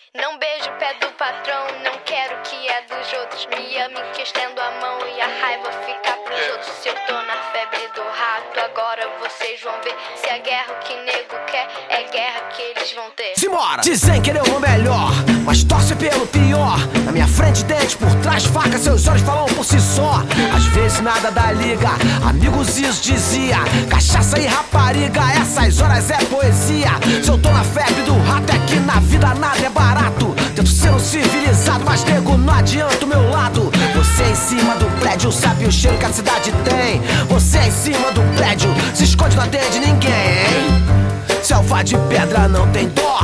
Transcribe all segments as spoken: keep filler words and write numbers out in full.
Não beijo o pé do patrão, não quero que é dos outros. Me ame que estendo a mão e a raiva fica pros outros. Se eu tô na febre do rato, agora vocês vão ver. Se a guerra que nego quer, é guerra que eles vão ter. Simbora! Dizem que ele é o melhor, mas torce pelo pior. Na minha frente dente, por trás faca, seus olhos falam por si só. Às vezes nada dá liga, amigos isso dizia. Cachaça e rapariga, essas horas é poesia. Se eu tô na febre do rato é que na vida nada é barato. Tento ser um civilizado, mas nego não adianta o meu lado. Você é em cima do prédio, sabe o cheiro que a cidade tem. Você é em cima do prédio, se esconde, não atende ninguém. Selva de pedra não tem dó.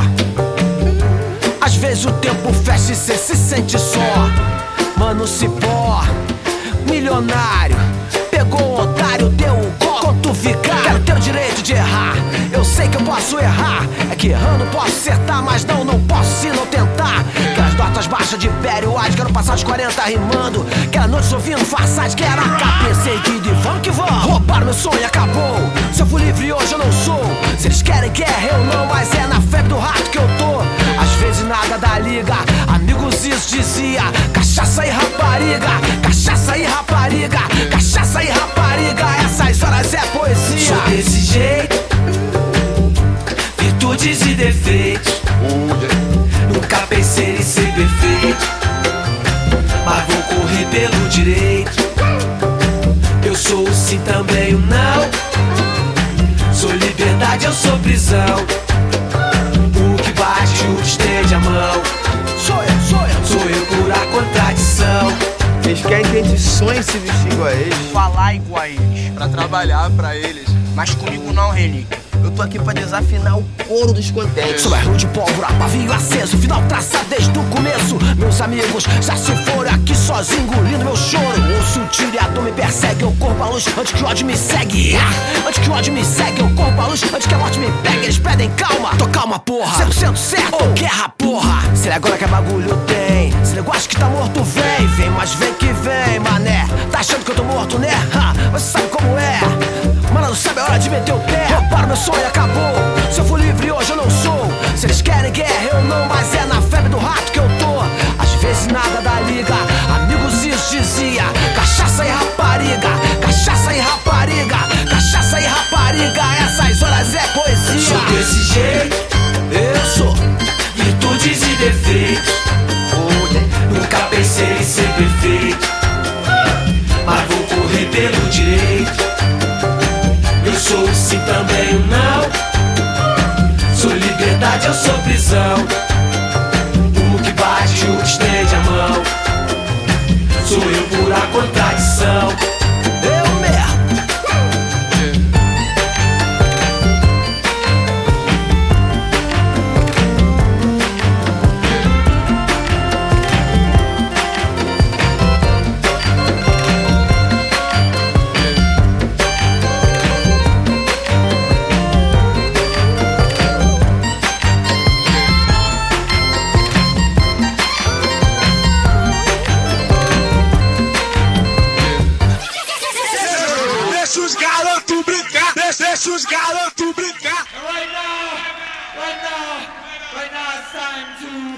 Às vezes o tempo fecha e cê se sente só. Mano cipó, milionário, pegou um otário, deu um gol. Quando tu ficar, quero ter o direito de errar. Eu sei que eu posso errar, é que errando posso acertar. Mas não, não posso se não tentar. Aquelas notas baixas de Pério Ade, quero passar os quarenta rimando. Aquela noite ouvindo Farsad, que era cá. Pensei que de vamos que vamos, roubaram meu sonho e acabou. Se eu fui livre hoje eu não sou. Se eles querem guerra eu não, mas é na febre do rato que eu tô. Às vezes nada dá liga, amigos isso dizia. Cachaça e rapariga, cachaça e rapariga, cachaça e rapariga, essas horas é poesia. Sou desse jeito, virtudes e defeitos. Nunca pensei em ser perfeito, mas vou correr pelo direito. Eu sou o sim, também o não. Sou liberdade, eu sou prisão. O que bate, o que estende a mão. Sou eu, sou eu, Sou eu pura contradição. Eles querem que a gente sonhe se vestir igual a eles. Falar igual a eles, Pra trabalhar pra eles. mas comigo não, relíquia. Eu tô aqui pra desafinar o couro dos contentes. sou barulho de pólvora, pavio aceso, final traçado desde o começo. Meus amigos já se foram aqui sozinho, engolindo meu choro. Ouço o tiro e a dor me persegue, eu corro pra luz antes que o ódio me segue. Ah, antes que o ódio me segue, eu corro pra luz antes que a morte me pegue. Eles pedem calma, tô calma porra, cem por cento certo ou guerra porra. Se ele agora que bagulho tem, se ele acha que tá morto vem, vem, mas vem que vem, mané. Tá achando que eu tô morto, né? Ha, você sabe como é, mano, não sabe a hora de meter o pé. Roubaram meu sonho e acabou. Se eu for livre hoje eu não sou. Se eles querem guerra eu não, mas é na febre do rato que eu tô. Às vezes nada dá liga, amigos isso dizia. Cachaça e rapariga, cachaça e rapariga, cachaça e rapariga, essas horas é poesia. Sou desse jeito, Eu sou, virtudes e defeitos. Nunca pensei em ser perfeito, mas vou correr pelo direito. Eu sou o sim, também o não. Sou liberdade, eu sou prisão. O que bate, o que estende a mão. Sou eu pura contradição. eu mesmo. Deixa os garotos brincar, deixa, deixa os garotos brincar. Right now, right now, right now it's time to